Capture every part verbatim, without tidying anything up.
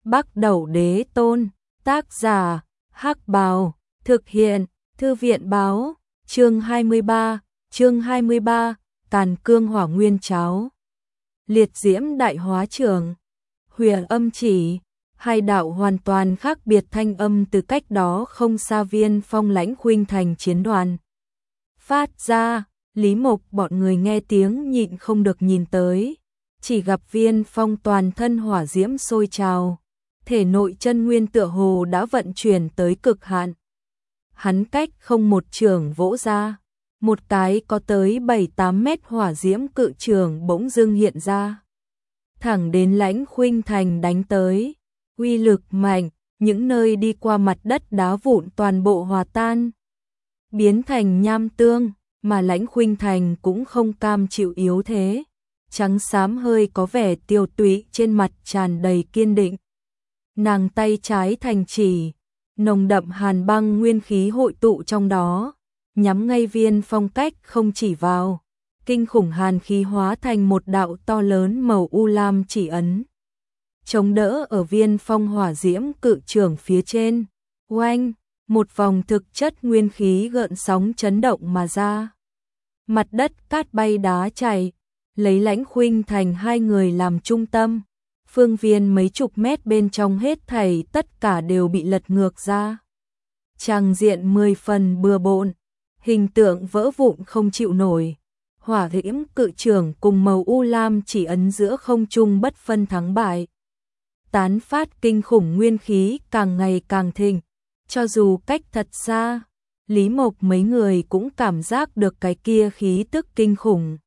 Bắc Đẩu Đế Tôn, tác giả, Hắc Bào, thực hiện, Thư viện báo, chương hai mươi ba, chương hai mươi ba, Tàn Cương Hỏa Nguyên Cháo. Liệt Diễm Đại Hóa Trường, Huyền Âm Chỉ, hai đạo hoàn toàn khác biệt thanh âm từ cách đó không xa Viên Phong Lãnh Khuynh Thành chiến đoàn phát ra. Lý Mộc bọn người nghe tiếng nhịn không được nhìn tới, chỉ gặp Viên Phong toàn thân hỏa diễm sôi trào, thể nội chân nguyên tựa hồ đã vận chuyển tới cực hạn. Hắn cách không một trường vỗ ra, một cái có tới bảy tám mét hỏa diễm cự trường bỗng dưng hiện ra, thẳng đến Lãnh Khuynh Thành đánh tới, uy lực mạnh, những nơi đi qua mặt đất đá vụn toàn bộ hòa tan, biến thành nham tương. Mà Lãnh Khuynh Thành cũng không cam chịu yếu thế, trắng xám hơi có vẻ tiêu tụy, trên mặt tràn đầy kiên định. Nàng tay trái thành chỉ, nồng đậm hàn băng nguyên khí hội tụ trong đó, nhắm ngay Viên Phong cách không chỉ vào, kinh khủng hàn khí hóa thành một đạo to lớn màu u lam chỉ ấn, chống đỡ ở Viên Phong hỏa diễm cự trường phía trên. Oanh, một vòng thực chất nguyên khí gợn sóng chấn động mà ra. Mặt đất cát bay đá chảy, lấy Lãnh Khuynh Thành hai người làm trung tâm, phương viên mấy chục mét bên trong hết thảy tất cả đều bị lật ngược ra. Tràng diện mười phần bừa bộn, hình tượng vỡ vụn không chịu nổi. Hỏa diễm cự trường cùng màu u lam chỉ ấn giữa không trung bất phân thắng bại. Tán phát kinh khủng nguyên khí càng ngày càng thịnh, cho dù cách thật xa, Lý Mộc mấy người cũng cảm giác được cái kia khí tức kinh khủng.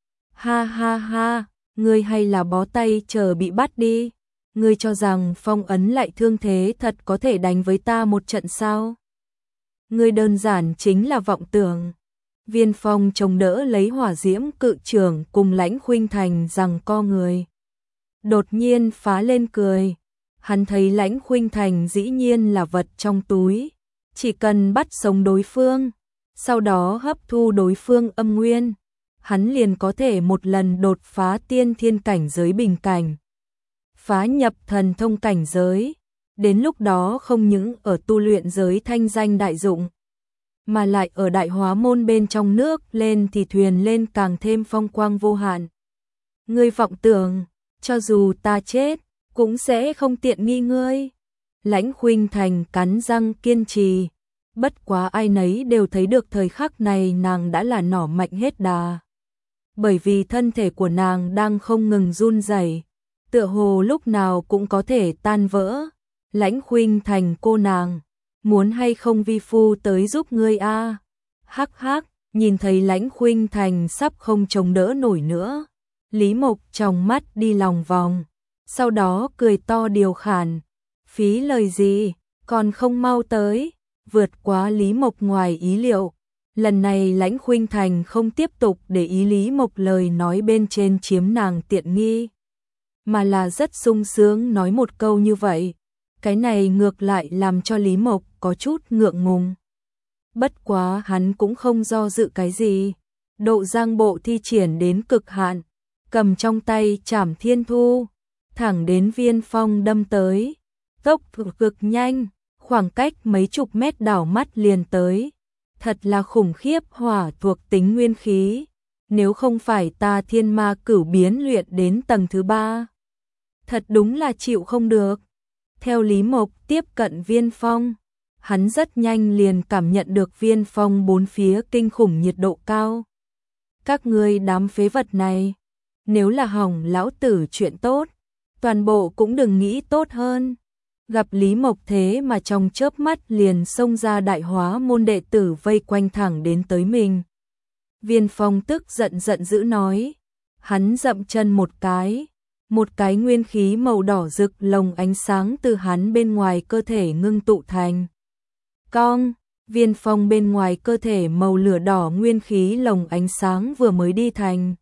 Ha ha ha, ngươi hay là bó tay chờ bị bắt đi, ngươi cho rằng phong ấn lại thương thế thật có thể đánh với ta một trận sao? Ngươi đơn giản chính là vọng tưởng. Viên Phong chống đỡ lấy hỏa diễm cự trường cùng Lãnh Khuynh Thành rằng co người. Đột nhiên phá lên cười, hắn thấy Lãnh Khuynh Thành dĩ nhiên là vật trong túi. Chỉ cần bắt sống đối phương, sau đó hấp thu đối phương âm nguyên, hắn liền có thể một lần đột phá tiên thiên cảnh giới bình cảnh, phá nhập thần thông cảnh giới, đến lúc đó không những ở tu luyện giới thanh danh đại dụng, mà lại ở đại hóa môn bên trong nước lên thì thuyền lên càng thêm phong quang vô hạn. Ngươi vọng tưởng, cho dù ta chết, cũng sẽ không tiện nghi ngươi. Lãnh Khuynh Thành cắn răng kiên trì, bất quá ai nấy đều thấy được thời khắc này nàng đã là nỏ mạnh hết đà. Bởi vì thân thể của nàng đang không ngừng run rẩy, tựa hồ lúc nào cũng có thể tan vỡ. Lãnh Khuynh Thành cô nàng, muốn hay không vi phu tới giúp ngươi a? Hắc hắc, nhìn thấy Lãnh Khuynh Thành sắp không chống đỡ nổi nữa, Lý Mộc trong mắt đi lòng vòng, sau đó cười to điều khản. Phí lời gì, còn không mau tới, vượt quá Lý Mộc ngoài ý liệu. Lần này Lãnh Khuynh Thành không tiếp tục để ý Lý Mộc lời nói bên trên chiếm nàng tiện nghi, mà là rất sung sướng nói một câu như vậy. Cái này ngược lại làm cho Lý Mộc có chút ngượng ngùng. Bất quá hắn cũng không do dự cái gì, độ giang bộ thi triển đến cực hạn, cầm trong tay Trảm Thiên Thu, thẳng đến Viên Phong đâm tới. Tốc độ cực nhanh, khoảng cách mấy chục mét đảo mắt liền tới. Thật là khủng khiếp hỏa thuộc tính nguyên khí. Nếu không phải ta thiên ma cửu biến luyện đến tầng thứ ba, thật đúng là chịu không được. Theo Lý Mộc tiếp cận Viên Phong, hắn rất nhanh liền cảm nhận được Viên Phong bốn phía kinh khủng nhiệt độ cao. Các ngươi đám phế vật này, nếu là hỏng lão tử chuyện tốt, toàn bộ cũng đừng nghĩ tốt hơn. Gặp Lý Mộc thế mà trong chớp mắt liền xông ra đại hóa môn đệ tử vây quanh thẳng đến tới mình. Viên Phong tức giận giận dữ nói, hắn dậm chân một cái, một cái nguyên khí màu đỏ rực lồng ánh sáng từ hắn bên ngoài cơ thể ngưng tụ thành. Cong, Viên Phong bên ngoài cơ thể màu lửa đỏ nguyên khí lồng ánh sáng vừa mới đi thành.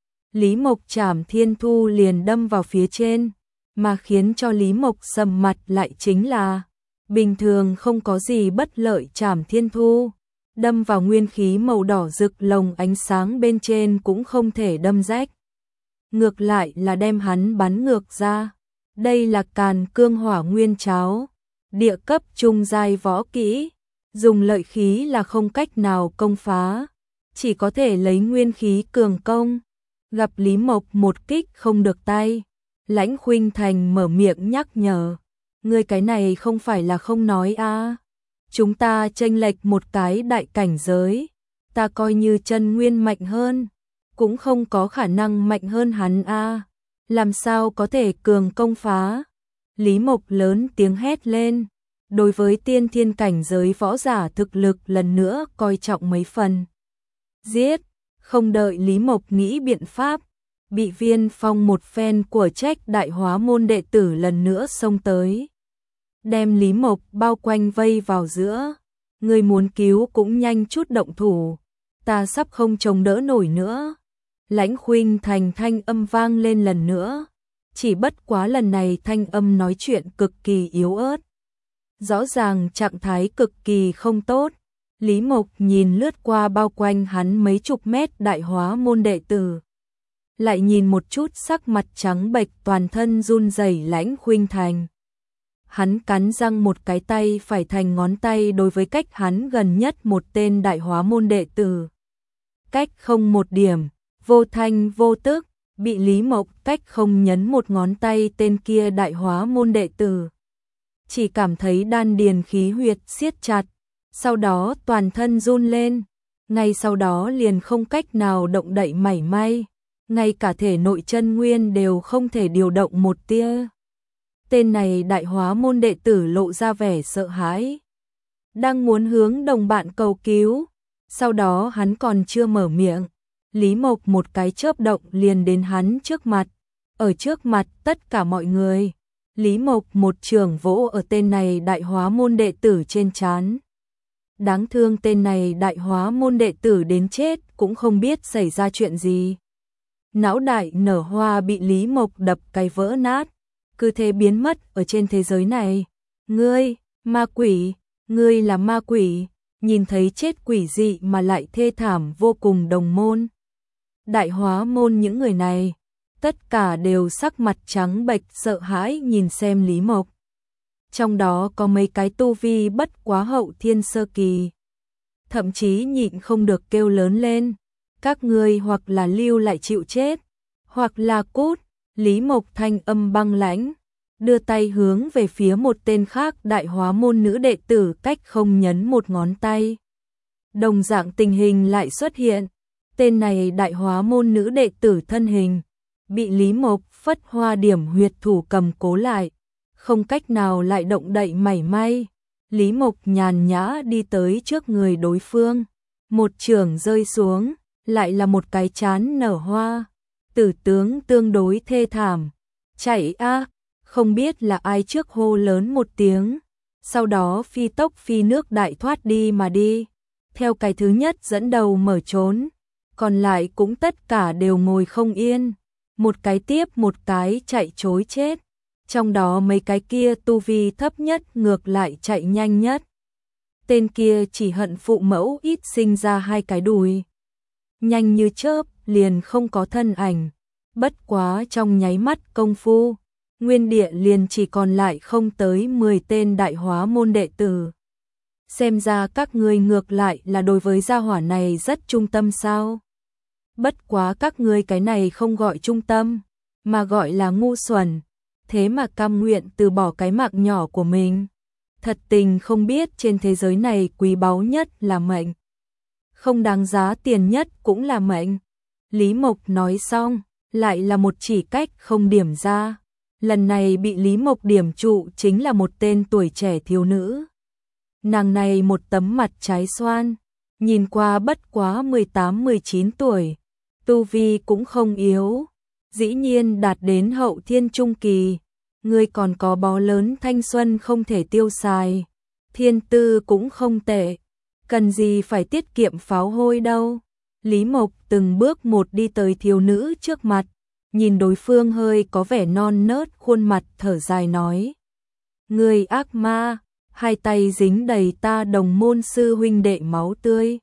Lý Mộc Trảm Thiên Thu liền đâm vào phía trên. Mà khiến cho Lý Mộc sầm mặt lại chính là, bình thường không có gì bất lợi Trảm Thiên Thu, đâm vào nguyên khí màu đỏ rực lồng ánh sáng bên trên cũng không thể đâm rách. Ngược lại là đem hắn bắn ngược ra. Đây là Càn Cương Hỏa Nguyên Cháo, địa cấp trung giai võ kỹ, dùng lợi khí là không cách nào công phá, chỉ có thể lấy nguyên khí cường công. Gặp Lý Mộc một kích không được tay, Lãnh Khuynh Thành mở miệng nhắc nhở, ngươi cái này không phải là không nói a, à. Chúng ta chênh lệch một cái đại cảnh giới, ta coi như chân nguyên mạnh hơn, cũng không có khả năng mạnh hơn hắn a, à. Làm sao có thể cường công phá? Lý Mộc lớn tiếng hét lên, đối với tiên thiên cảnh giới võ giả thực lực lần nữa coi trọng mấy phần. Giết, không đợi Lý Mộc nghĩ biện pháp, bị Viên Phong một phen của trách đại hóa môn đệ tử lần nữa xông tới, đem Lý Mộc bao quanh vây vào giữa. Người muốn cứu cũng nhanh chút động thủ, ta sắp không chống đỡ nổi nữa. Lãnh Khuynh Thành thanh âm vang lên lần nữa, chỉ bất quá lần này thanh âm nói chuyện cực kỳ yếu ớt, rõ ràng trạng thái cực kỳ không tốt. Lý Mộc nhìn lướt qua bao quanh hắn mấy chục mét đại hóa môn đệ tử, lại nhìn một chút sắc mặt trắng bệch toàn thân run rẩy Lãnh Khuynh Thành. Hắn cắn răng một cái tay phải thành ngón tay đối với cách hắn gần nhất một tên đại hóa môn đệ tử. Cách không một điểm, vô thanh vô tức, bị Lý Mộc cách không nhấn một ngón tay tên kia đại hóa môn đệ tử. Chỉ cảm thấy đan điền khí huyệt siết chặt, sau đó toàn thân run lên, ngay sau đó liền không cách nào động đậy mảy may, ngay cả thể nội chân nguyên đều không thể điều động một tia. Tên này đại hóa môn đệ tử lộ ra vẻ sợ hãi, đang muốn hướng đồng bạn cầu cứu, sau đó hắn còn chưa mở miệng, Lý Mộc một cái chớp động liền đến hắn trước mặt, ở trước mặt tất cả mọi người, Lý Mộc một chưởng vỗ ở tên này đại hóa môn đệ tử trên trán. Đáng thương tên này đại hóa môn đệ tử đến chết cũng không biết xảy ra chuyện gì. Não đại nở hoa bị Lý Mộc đập cái vỡ nát, cứ thế biến mất ở trên thế giới này. Ngươi, ma quỷ, ngươi là ma quỷ, nhìn thấy chết quỷ dị mà lại thê thảm vô cùng đồng môn. Đại hóa môn những người này, tất cả đều sắc mặt trắng bệch sợ hãi nhìn xem Lý Mộc. Trong đó có mấy cái tu vi bất quá hậu thiên sơ kỳ, thậm chí nhịn không được kêu lớn lên, các ngươi hoặc là lưu lại chịu chết, hoặc là cút. Lý Mộc thanh âm băng lãnh, đưa tay hướng về phía một tên khác đại hóa môn nữ đệ tử cách không nhấn một ngón tay. Đồng dạng tình hình lại xuất hiện, tên này đại hóa môn nữ đệ tử thân hình, bị Lý Mộc phất hoa điểm huyệt thủ cầm cố lại, không cách nào lại động đậy mảy may. Lý Mộc nhàn nhã đi tới trước người đối phương, một chưởng rơi xuống, lại là một cái chán nở hoa. Tử tướng tương đối thê thảm, chạy a, không biết là ai trước hô lớn một tiếng, sau đó phi tốc phi nước đại thoát đi mà đi, theo cái thứ nhất dẫn đầu mở trốn, còn lại cũng tất cả đều ngồi không yên, một cái tiếp một cái chạy trối chết, trong đó mấy cái kia tu vi thấp nhất ngược lại chạy nhanh nhất. Tên kia chỉ hận phụ mẫu ít sinh ra hai cái đùi, nhanh như chớp liền không có thân ảnh, bất quá trong nháy mắt công phu, nguyên địa liền chỉ còn lại không tới mười tên đại hóa môn đệ tử. Xem ra các ngươi ngược lại là đối với gia hỏa này rất trung tâm sao? Bất quá các ngươi cái này không gọi trung tâm, mà gọi là ngu xuẩn, thế mà cam nguyện từ bỏ cái mạng nhỏ của mình. Thật tình không biết trên thế giới này quý báu nhất là mệnh, không đáng giá tiền nhất cũng là mệnh. Lý Mộc nói xong, lại là một chỉ cách không điểm ra. Lần này bị Lý Mộc điểm trụ chính là một tên tuổi trẻ thiếu nữ. Nàng này một tấm mặt trái xoan, nhìn qua bất quá mười tám mười chín tuổi, tu vi cũng không yếu, dĩ nhiên đạt đến hậu thiên trung kỳ. Ngươi còn có bó lớn thanh xuân không thể tiêu xài, thiên tư cũng không tệ, cần gì phải tiết kiệm pháo hôi đâu. Lý Mộc từng bước một đi tới thiếu nữ trước mặt, nhìn đối phương hơi có vẻ non nớt khuôn mặt thở dài nói. Ngươi ác ma, hai tay dính đầy ta đồng môn sư huynh đệ máu tươi.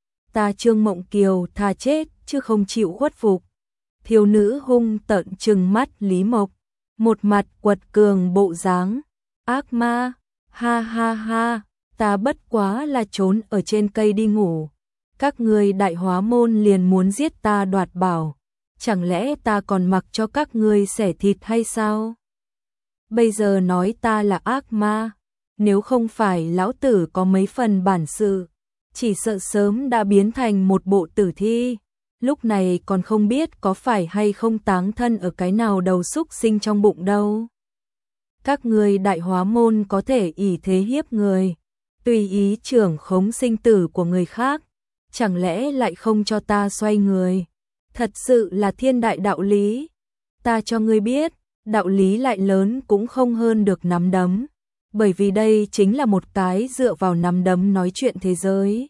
Ta Trương Mộng Kiều thà chết chứ không chịu khuất phục. Thiếu nữ hung tợn trừng mắt Lý Mộc, một mặt quật cường bộ dáng. Ác ma, ha ha ha, ta bất quá là trốn ở trên cây đi ngủ. Các ngươi Đại Hóa môn liền muốn giết ta đoạt bảo, chẳng lẽ ta còn mặc cho các ngươi xẻ thịt hay sao? Bây giờ nói ta là ác ma, nếu không phải lão tử có mấy phần bản sự, chỉ sợ sớm đã biến thành một bộ tử thi, lúc này còn không biết có phải hay không táng thân ở cái nào đầu súc sinh trong bụng đâu. Các ngươi Đại Hóa môn có thể ỷ thế hiếp người, tùy ý trưởng khống sinh tử của người khác, chẳng lẽ lại không cho ta xoay người? Thật sự là thiên đại đạo lý. Ta cho ngươi biết, đạo lý lại lớn cũng không hơn được nắm đấm, bởi vì đây chính là một cái dựa vào nắm đấm nói chuyện thế giới.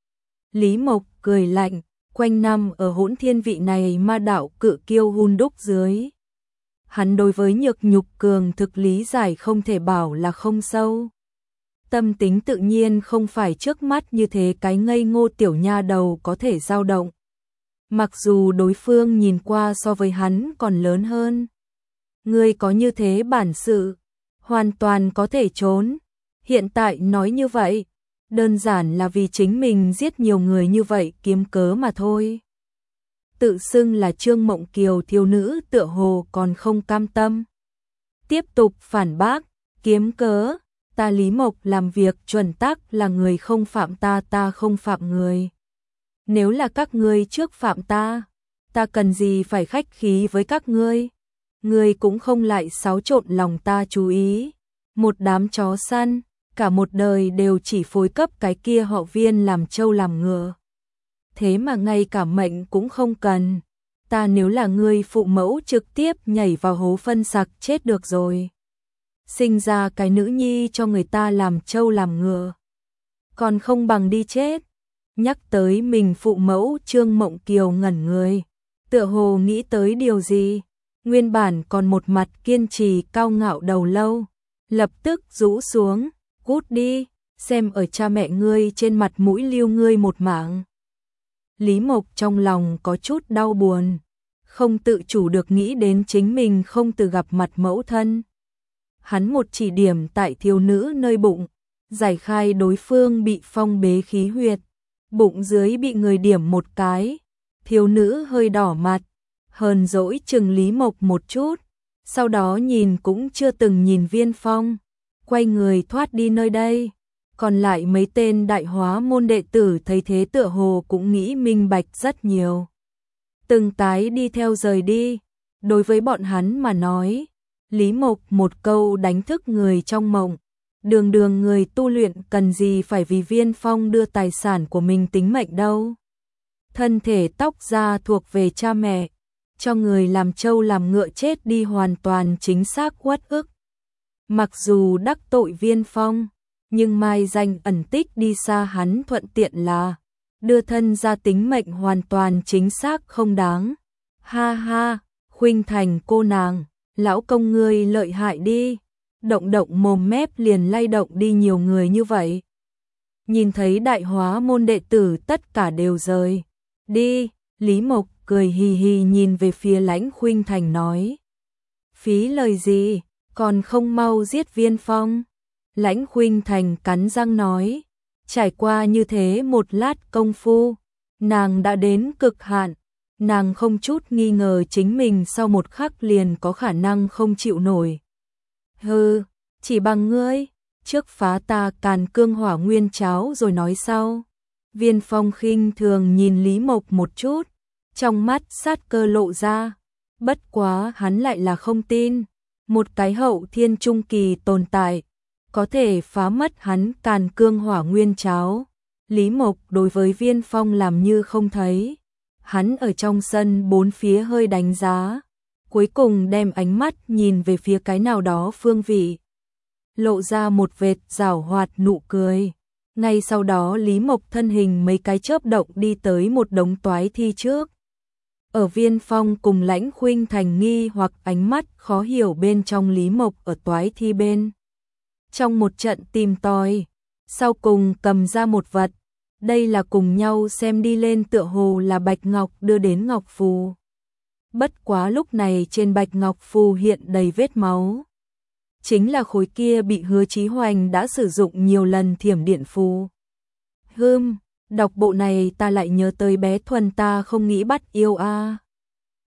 Lý Mộc cười lạnh, quanh năm ở Hỗn Thiên vị này ma đạo cự kiêu hun đúc dưới. Hắn đối với nhược nhục cường thực lý giải không thể bảo là không sâu. Tâm tính tự nhiên không phải trước mắt như thế cái ngây ngô tiểu nha đầu có thể dao động. Mặc dù đối phương nhìn qua so với hắn còn lớn hơn. Ngươi có như thế bản sự, hoàn toàn có thể trốn. Hiện tại nói như vậy, đơn giản là vì chính mình giết nhiều người như vậy kiếm cớ mà thôi. Tự xưng là Trương Mộng Kiều thiếu nữ tựa hồ còn không cam tâm. Tiếp tục phản bác, kiếm cớ, ta Lý Mộc làm việc chuẩn tắc là người không phạm ta, ta không phạm người. Nếu là các ngươi trước phạm ta, ta cần gì phải khách khí với các ngươi? Ngươi cũng không lại xáo trộn lòng ta chú ý. Một đám chó săn, cả một đời đều chỉ phối cấp cái kia họ Viên làm trâu làm ngựa. Thế mà ngay cả mệnh cũng không cần. Ta nếu là ngươi phụ mẫu trực tiếp nhảy vào hố phân sặc chết được rồi. Sinh ra cái nữ nhi cho người ta làm trâu làm ngựa, còn không bằng đi chết. Nhắc tới mình phụ mẫu, Trương Mộng Kiều ngẩn người, tựa hồ nghĩ tới điều gì, nguyên bản còn một mặt kiên trì cao ngạo đầu lâu, lập tức rũ xuống, cút đi, xem ở cha mẹ ngươi trên mặt mũi lưu ngươi một mạng. Lý Mộc trong lòng có chút đau buồn, không tự chủ được nghĩ đến chính mình không từ gặp mặt mẫu thân. Hắn một chỉ điểm tại thiếu nữ nơi bụng, giải khai đối phương bị phong bế khí huyệt, bụng dưới bị người điểm một cái, thiếu nữ hơi đỏ mặt, hờn dỗi chừng Lý Mộc một chút, sau đó nhìn cũng chưa từng nhìn Viên Phong, quay người thoát đi nơi đây. Còn lại mấy tên Đại Hóa môn đệ tử thấy thế tựa hồ cũng nghĩ minh bạch rất nhiều. Từng tái đi theo rời đi, đối với bọn hắn mà nói, Lý Mộc một câu đánh thức người trong mộng, đường đường người tu luyện cần gì phải vì Viên Phong đưa tài sản của mình tính mệnh đâu. Thân thể tóc da thuộc về cha mẹ, cho người làm trâu làm ngựa chết đi hoàn toàn chính xác uất ức. Mặc dù đắc tội Viên Phong, nhưng mai danh ẩn tích đi xa hắn thuận tiện là đưa thân ra tính mệnh hoàn toàn chính xác không đáng. Ha ha, Khuynh Thành cô nàng, lão công ngươi lợi hại đi, động động mồm mép liền lay động đi nhiều người như vậy. Nhìn thấy Đại Hóa môn đệ tử tất cả đều rời đi, Lý Mộc cười hì hì nhìn về phía Lãnh Khuynh Thành nói. Phí lời gì, còn không mau giết Viên Phong. Lãnh Khuynh Thành cắn răng nói, trải qua như thế một lát công phu, nàng đã đến cực hạn, nàng không chút nghi ngờ chính mình sau một khắc liền có khả năng không chịu nổi. Hừ, chỉ bằng ngươi, trước phá ta Càn Cương Hỏa Nguyên cháo rồi nói sau. Viên Phong khinh thường nhìn Lý Mộc một chút, trong mắt sát cơ lộ ra, bất quá hắn lại là không tin, một cái hậu thiên trung kỳ tồn tại có thể phá mất hắn Càn Cương Hỏa Nguyên cháo. Lý Mộc đối với Viên Phong làm như không thấy. Hắn ở trong sân bốn phía hơi đánh giá, cuối cùng đem ánh mắt nhìn về phía cái nào đó phương vị, lộ ra một vệt giảo hoạt nụ cười. Ngay sau đó Lý Mộc thân hình mấy cái chớp động đi tới một đống toái thi trước. Ở Viên Phong cùng Lãnh Khuynh Thành nghi hoặc ánh mắt khó hiểu bên trong Lý Mộc ở toái thi bên trong một trận tìm tòi, sau cùng cầm ra một vật, đây là cùng nhau xem đi lên tựa hồ là bạch ngọc đưa đến ngọc phù. bất quá lúc này trên bạch ngọc phù hiện đầy vết máu. Chính là khối kia bị Hứa Chí Hoành đã sử dụng nhiều lần thiểm điện phù. Hừm, đọc bộ này ta lại nhớ tới bé Thuần ta không nghĩ bắt yêu a.